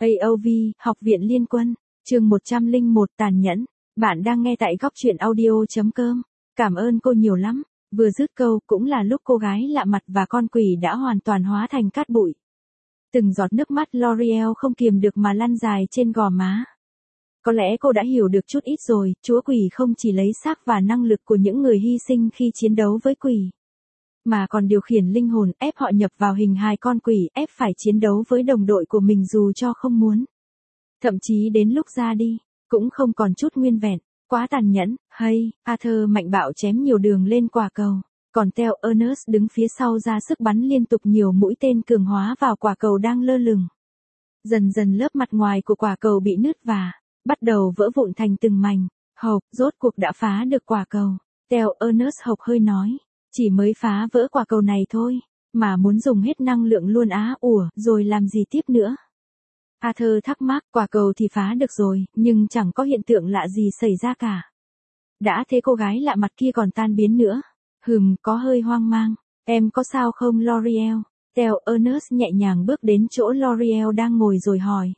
AOV, Học viện Liên quân, chương 101 tàn nhẫn. Bạn đang nghe tại góc truyện audio.com. Cảm ơn cô nhiều lắm. Vừa dứt câu cũng là lúc cô gái lạ mặt và con quỷ đã hoàn toàn hóa thành cát bụi. Từng giọt nước mắt L'Oreal không kiềm được mà lăn dài trên gò má. Có lẽ cô đã hiểu được chút ít rồi, chúa quỷ không chỉ lấy xác và năng lực của những người hy sinh khi chiến đấu với quỷ, mà còn điều khiển linh hồn ép họ nhập vào hình hài con quỷ, ép phải chiến đấu với đồng đội của mình dù cho không muốn. Thậm chí đến lúc ra đi, cũng không còn chút nguyên vẹn, quá tàn nhẫn. Hay, Arthur mạnh bạo chém nhiều đường lên quả cầu, còn Theo Ernest đứng phía sau ra sức bắn liên tục nhiều mũi tên cường hóa vào quả cầu đang lơ lửng. Dần dần lớp mặt ngoài của quả cầu bị nứt và bắt đầu vỡ vụn thành từng mảnh. Hộp, rốt cuộc đã phá được quả cầu. Theo Ernest hộc hơi nói, chỉ mới phá vỡ quả cầu này thôi, mà muốn dùng hết năng lượng luôn á. Ủa, rồi làm gì tiếp nữa? Arthur thắc mắc, quả cầu thì phá được rồi, nhưng chẳng có hiện tượng lạ gì xảy ra cả. Đã thế cô gái lạ mặt kia còn tan biến nữa. Có hơi hoang mang. Em có sao không L'Oreal? Theo Ernest nhẹ nhàng bước đến chỗ L'Oreal đang ngồi rồi hỏi.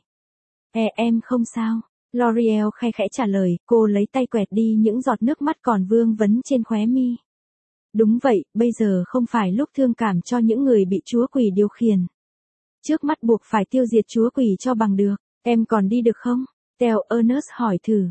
Em không sao. L'Oreal khe khẽ trả lời, cô lấy tay quẹt đi những giọt nước mắt còn vương vấn trên khóe mi. Đúng vậy, bây giờ không phải lúc thương cảm cho những người bị chúa quỷ điều khiển. Trước mắt buộc phải tiêu diệt chúa quỷ cho bằng được. Em còn đi được không? Theo Ernest hỏi thử.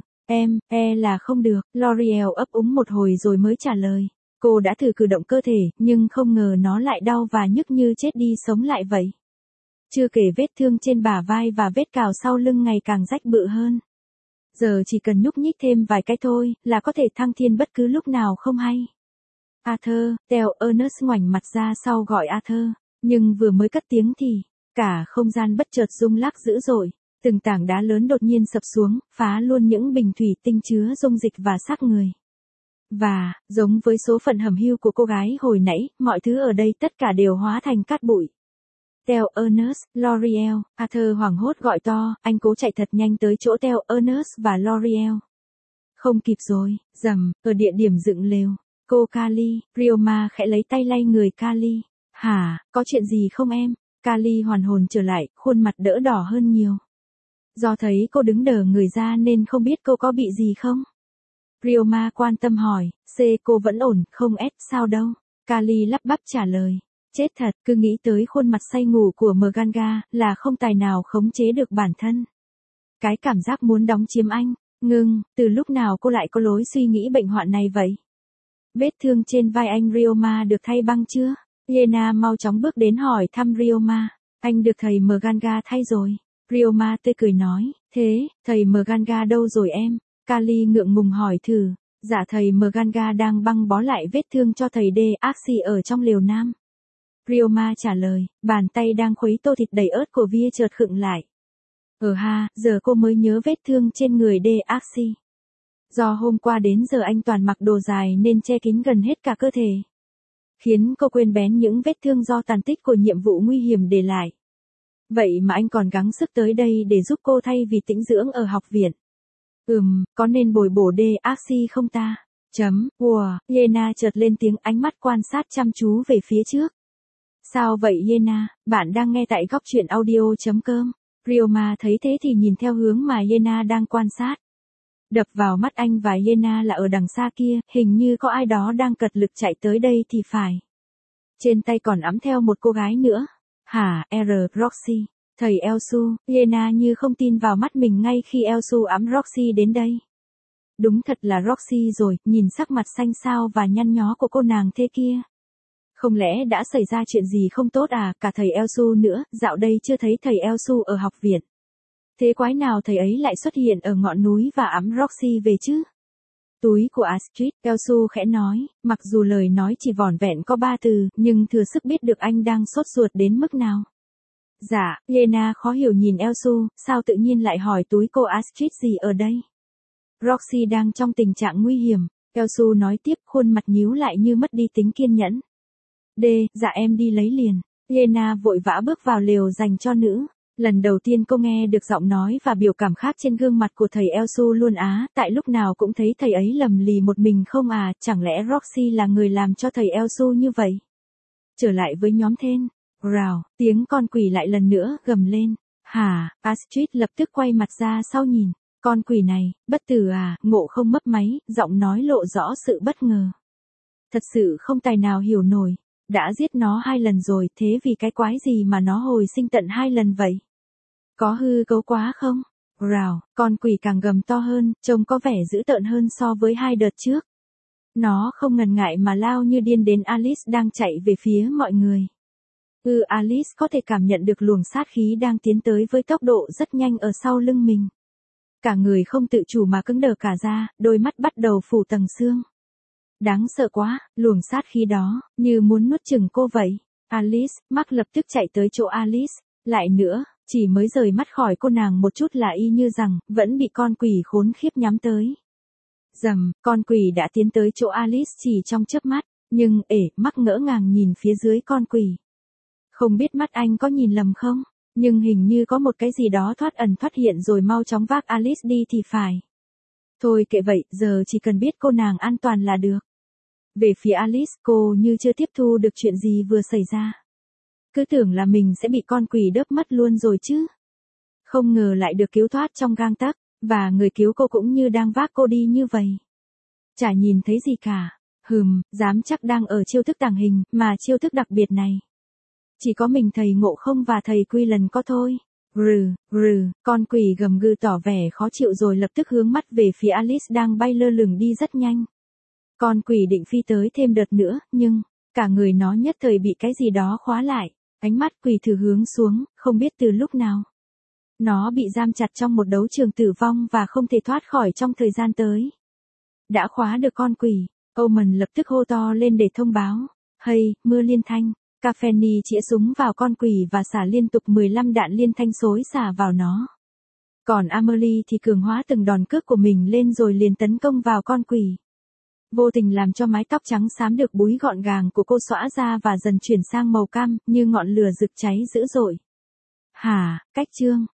Là không được. L'Oreal ấp úng một hồi rồi mới trả lời. Cô đã thử cử động cơ thể, nhưng không ngờ nó lại đau và nhức như chết đi sống lại vậy. Chưa kể vết thương trên bả vai và vết cào sau lưng ngày càng rách bự hơn. Giờ chỉ cần nhúc nhích thêm vài cái thôi, là có thể thăng thiên bất cứ lúc nào không hay. Arthur, Theo Ernest ngoảnh mặt ra sau gọi Arthur, nhưng vừa mới cất tiếng thì cả không gian bất chợt rung lắc dữ dội, từng tảng đá lớn đột nhiên sập xuống, phá luôn những bình thủy tinh chứa dung dịch và xác người. Và, giống với số phận hầm hưu của cô gái hồi nãy, mọi thứ ở đây tất cả đều hóa thành cát bụi. Theo Ernest, L'Oreal, Arthur hoảng hốt gọi to, anh cố chạy thật nhanh tới chỗ Theo Ernest và L'Oreal. Không kịp rồi, rầm, ở địa điểm dựng lều. Cô Kali, Ryoma khẽ lấy tay lay người Kali. Hả, có chuyện gì không em? Kali hoàn hồn trở lại, khuôn mặt đỡ đỏ hơn nhiều. Do thấy cô đứng đờ người ra nên không biết cô có bị gì không? Ryoma quan tâm hỏi, cô vẫn ổn, không sao đâu. Kali lắp bắp trả lời. Chết thật, cứ nghĩ tới khuôn mặt say ngủ của Mganga, là không tài nào khống chế được bản thân. Cái cảm giác muốn đóng chiếm anh, từ lúc nào cô lại có lối suy nghĩ bệnh hoạn này vậy? Vết thương trên vai anh Ryoma được thay băng chưa? Yena mau chóng bước đến hỏi thăm Ryoma. Anh được thầy Mganga thay rồi. Ryoma tươi cười nói, thế, thầy Mganga đâu rồi em? Kali ngượng ngùng hỏi thử. Dạ thầy Mganga đang băng bó lại vết thương cho thầy Axi ở trong lều nam. Ryoma trả lời, bàn tay đang khuấy tô thịt đầy ớt của Via chợt khựng lại. Giờ cô mới nhớ vết thương trên người Axi. Do hôm qua đến giờ anh toàn mặc đồ dài nên che kín gần hết cả cơ thể, khiến cô quên bén những vết thương do tàn tích của nhiệm vụ nguy hiểm để lại. Vậy mà anh còn gắng sức tới đây để giúp cô thay vì tĩnh dưỡng ở học viện. Có nên bồi bổ Axi không ta? Yena chợt lên tiếng, ánh mắt quan sát chăm chú về phía trước. Sao vậy Yena, bạn đang nghe tại góc truyện audio.com. Ryoma thấy thế thì nhìn theo hướng mà Yena đang quan sát. Đập vào mắt anh và Yena là ở đằng xa kia, hình như có ai đó đang cật lực chạy tới đây thì phải. Trên tay còn ẵm theo một cô gái nữa. Roxy. Thầy Elsu, Yena như không tin vào mắt mình ngay khi Elsu ẵm Roxy đến đây. Đúng thật là Roxy rồi, nhìn sắc mặt xanh xao và nhăn nhó của cô nàng thế kia. Không lẽ đã xảy ra chuyện gì không tốt à, cả thầy Elsu nữa, dạo đây chưa thấy thầy Elsu ở học viện. Thế quái nào thầy ấy lại xuất hiện ở ngọn núi và ẵm Roxy về chứ? Túi của Astrid, Elsu khẽ nói, mặc dù lời nói chỉ vỏn vẹn có 3 từ, nhưng thừa sức biết được anh đang sốt ruột đến mức nào. Dạ, Yena khó hiểu nhìn Elsu, sao tự nhiên lại hỏi túi cô Astrid gì ở đây? Roxy đang trong tình trạng nguy hiểm, Elsu nói tiếp, khuôn mặt nhíu lại như mất đi tính kiên nhẫn. Dạ em đi lấy liền. Yena vội vã bước vào lều dành cho nữ. Lần đầu tiên cô nghe được giọng nói và biểu cảm khác trên gương mặt của thầy Elsu luôn tại lúc nào cũng thấy thầy ấy lầm lì một mình không chẳng lẽ Roxy là người làm cho thầy Elsu như vậy? Trở lại với nhóm Then, rào, tiếng con quỷ lại lần nữa gầm lên. Hả, Astrid lập tức quay mặt ra sau nhìn. Con quỷ này, bất tử à, Ngộ không mấp máy, giọng nói lộ rõ sự bất ngờ. Thật sự không tài nào hiểu nổi. Đã giết nó 2 lần rồi, thế vì cái quái gì mà nó hồi sinh tận 2 lần vậy? Có hư cấu quá không? Rào, con quỷ càng gầm to hơn, trông có vẻ dữ tợn hơn so với 2 đợt trước. Nó không ngần ngại mà lao như điên đến Alice đang chạy về phía mọi người. Alice có thể cảm nhận được luồng sát khí đang tiến tới với tốc độ rất nhanh ở sau lưng mình. Cả người không tự chủ mà cứng đờ cả ra, đôi mắt bắt đầu phủ tầng xương. Đáng sợ quá, luồng sát khí đó, như muốn nuốt chửng cô vậy. Alice, Mark lập tức chạy tới chỗ Alice. Lại nữa, chỉ mới rời mắt khỏi cô nàng một chút là y như rằng, vẫn bị con quỷ khốn khiếp nhắm tới. Rầm, con quỷ đã tiến tới chỗ Alice chỉ trong chớp mắt, nhưng Mark ngỡ ngàng nhìn phía dưới con quỷ. Không biết mắt anh có nhìn lầm không, nhưng hình như có một cái gì đó thoát ẩn thoát hiện rồi mau chóng vác Alice đi thì phải. Thôi kệ vậy, giờ chỉ cần biết cô nàng an toàn là được. Về phía Alice, cô như chưa tiếp thu được chuyện gì vừa xảy ra. Cứ tưởng là mình sẽ bị con quỷ đớp mất luôn rồi chứ. Không ngờ lại được cứu thoát trong gang tấc, và người cứu cô cũng như đang vác cô đi như vậy. Chả nhìn thấy gì cả. Dám chắc đang ở chiêu thức tàng hình, mà chiêu thức đặc biệt này. Chỉ có mình thầy Ngộ Không và thầy Quy lần có thôi. Con quỷ gầm gừ tỏ vẻ khó chịu rồi lập tức hướng mắt về phía Alice đang bay lơ lửng đi rất nhanh. Con quỷ định phi tới thêm đợt nữa, nhưng, cả người nó nhất thời bị cái gì đó khóa lại. Ánh mắt quỷ thử hướng xuống, không biết từ lúc nào. Nó bị giam chặt trong một đấu trường tử vong và không thể thoát khỏi trong thời gian tới. Đã khóa được con quỷ, Omen lập tức hô to lên để thông báo. Hay, mưa liên thanh. Caffeine chĩa súng vào con quỷ và xả liên tục 15 đạn liên thanh xối xả vào nó. Còn Amelie thì cường hóa từng đòn cước của mình lên rồi liền tấn công vào con quỷ. Vô tình làm cho mái tóc trắng xám được búi gọn gàng của cô xõa ra và dần chuyển sang màu cam, như ngọn lửa rực cháy dữ dội. Hả, cách chương.